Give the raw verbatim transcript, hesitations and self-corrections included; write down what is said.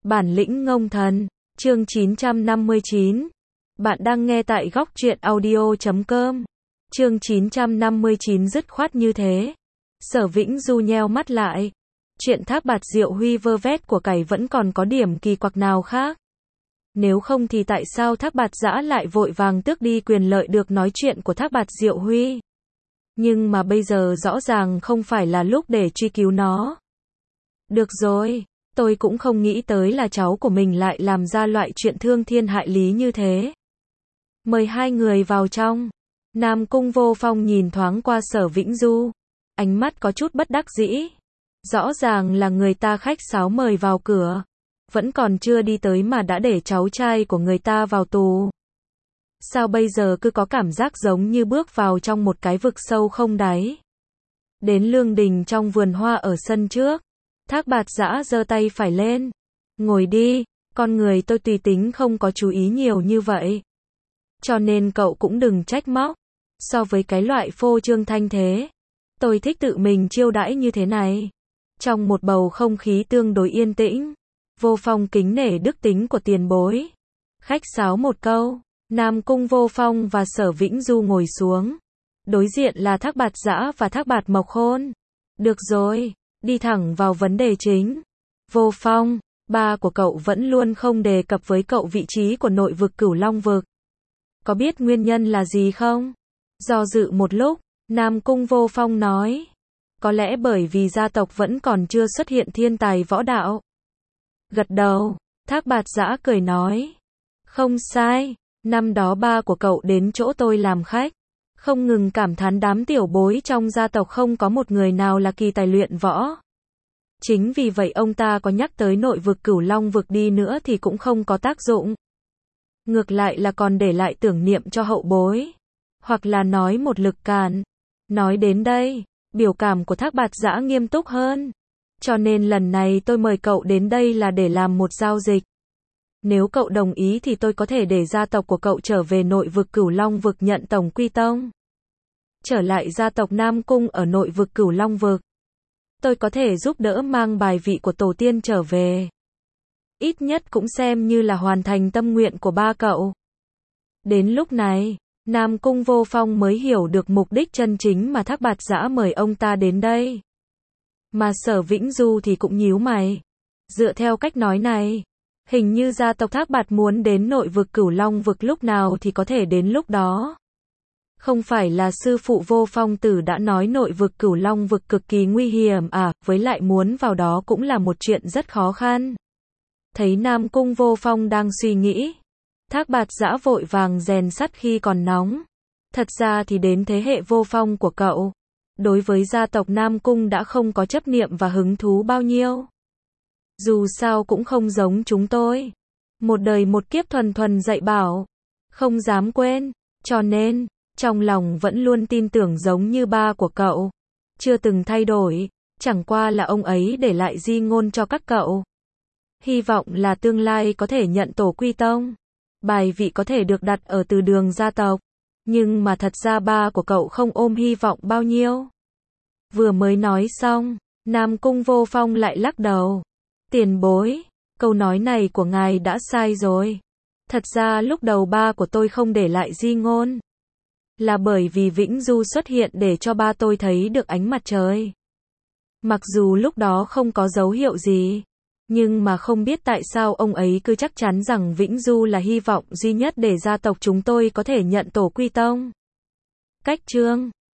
Bản lĩnh ngông thần, chương chín trăm năm mươi chín. Bạn đang nghe tại góc truyện audio chấm com. Chương chín trăm năm mươi chín dứt khoát như thế. Sở Vĩnh Du nheo mắt lại. Chuyện Thác Bạt Diệu Huy vơ vét của cải vẫn còn có điểm kỳ quặc nào khác. Nếu không thì tại sao Thác Bạt Giã lại vội vàng tước đi quyền lợi được nói chuyện của Thác Bạt Diệu Huy? Nhưng mà bây giờ rõ ràng không phải là lúc để truy cứu nó. Được rồi, tôi cũng không nghĩ tới là cháu của mình lại làm ra loại chuyện thương thiên hại lý như thế. Mời hai người vào trong. Nam Cung Vô Phong nhìn thoáng qua Sở Vĩnh Du. Ánh mắt có chút bất đắc dĩ. Rõ ràng là người ta khách sáo mời vào cửa. Vẫn còn chưa đi tới mà đã để cháu trai của người ta vào tù. Sao bây giờ cứ có cảm giác giống như bước vào trong một cái vực sâu không đáy. Đến lương đình trong vườn hoa ở sân trước. Thác Bạt Giã giơ tay phải lên. Ngồi đi, con người tôi tùy tính không có chú ý nhiều như vậy. Cho nên cậu cũng đừng trách móc. So với cái loại phô trương thanh thế, tôi thích tự mình chiêu đãi như thế này. Trong một bầu không khí tương đối yên tĩnh, Vô Phong kính nể đức tính của tiền bối. Khách sáo một câu, Nam Cung Vô Phong và Sở Vĩnh Du ngồi xuống. Đối diện là Thác Bạt Giã và Thác Bạt Mộc Khôn. Được rồi, đi thẳng vào vấn đề chính. Vô Phong, ba của cậu vẫn luôn không đề cập với cậu vị trí của nội vực Cửu Long vực. Có biết nguyên nhân là gì không? Do dự một lúc, Nam Cung Vô Phong nói. Có lẽ bởi vì gia tộc vẫn còn chưa xuất hiện thiên tài võ đạo. Gật đầu, Thác Bạt Giã cười nói. Không sai, năm đó ba của cậu đến chỗ tôi làm khách. Không ngừng cảm thán đám tiểu bối trong gia tộc không có một người nào là kỳ tài luyện võ. Chính vì vậy ông ta có nhắc tới nội vực Cửu Long vực đi nữa thì cũng không có tác dụng. Ngược lại là còn để lại tưởng niệm cho hậu bối. Hoặc là nói một lực cản. Nói đến đây, biểu cảm của Thác Bạt Giã nghiêm túc hơn. Cho nên lần này tôi mời cậu đến đây là để làm một giao dịch. Nếu cậu đồng ý thì tôi có thể để gia tộc của cậu trở về nội vực Cửu Long vực nhận tổng quy tông. Trở lại gia tộc Nam Cung ở nội vực Cửu Long vực. Tôi có thể giúp đỡ mang bài vị của tổ tiên trở về. Ít nhất cũng xem như là hoàn thành tâm nguyện của ba cậu. Đến lúc này, Nam Cung Vô Phong mới hiểu được mục đích chân chính mà Thác Bạt Giã mời ông ta đến đây. Mà Sở Vĩnh Du thì cũng nhíu mày. Dựa theo cách nói này, hình như gia tộc Thác Bạt muốn đến nội vực Cửu Long vực lúc nào thì có thể đến lúc đó. Không phải là sư phụ Vô Phong Tử đã nói nội vực Cửu Long vực cực kỳ nguy hiểm à, với lại muốn vào đó cũng là một chuyện rất khó khăn. Thấy Nam Cung Vô Phong đang suy nghĩ, Thác Bạt Giã vội vàng rèn sắt khi còn nóng. Thật ra thì đến thế hệ Vô Phong của cậu, đối với gia tộc Nam Cung đã không có chấp niệm và hứng thú bao nhiêu. Dù sao cũng không giống chúng tôi. Một đời một kiếp thuần thuần dạy bảo. Không dám quên. Cho nên, trong lòng vẫn luôn tin tưởng giống như ba của cậu. Chưa từng thay đổi. Chẳng qua là ông ấy để lại di ngôn cho các cậu. Hy vọng là tương lai có thể nhận tổ quy tông. Bài vị có thể được đặt ở từ đường gia tộc. Nhưng mà thật ra ba của cậu không ôm hy vọng bao nhiêu. Vừa mới nói xong, Nam Cung Vô Phong lại lắc đầu. Tiền bối, câu nói này của ngài đã sai rồi. Thật ra lúc đầu ba của tôi không để lại di ngôn. Là bởi vì Vĩnh Du xuất hiện để cho ba tôi thấy được ánh mặt trời. Mặc dù lúc đó không có dấu hiệu gì. Nhưng mà không biết tại sao ông ấy cứ chắc chắn rằng Vĩnh Du là hy vọng duy nhất để gia tộc chúng tôi có thể nhận tổ quy tông. Cách chương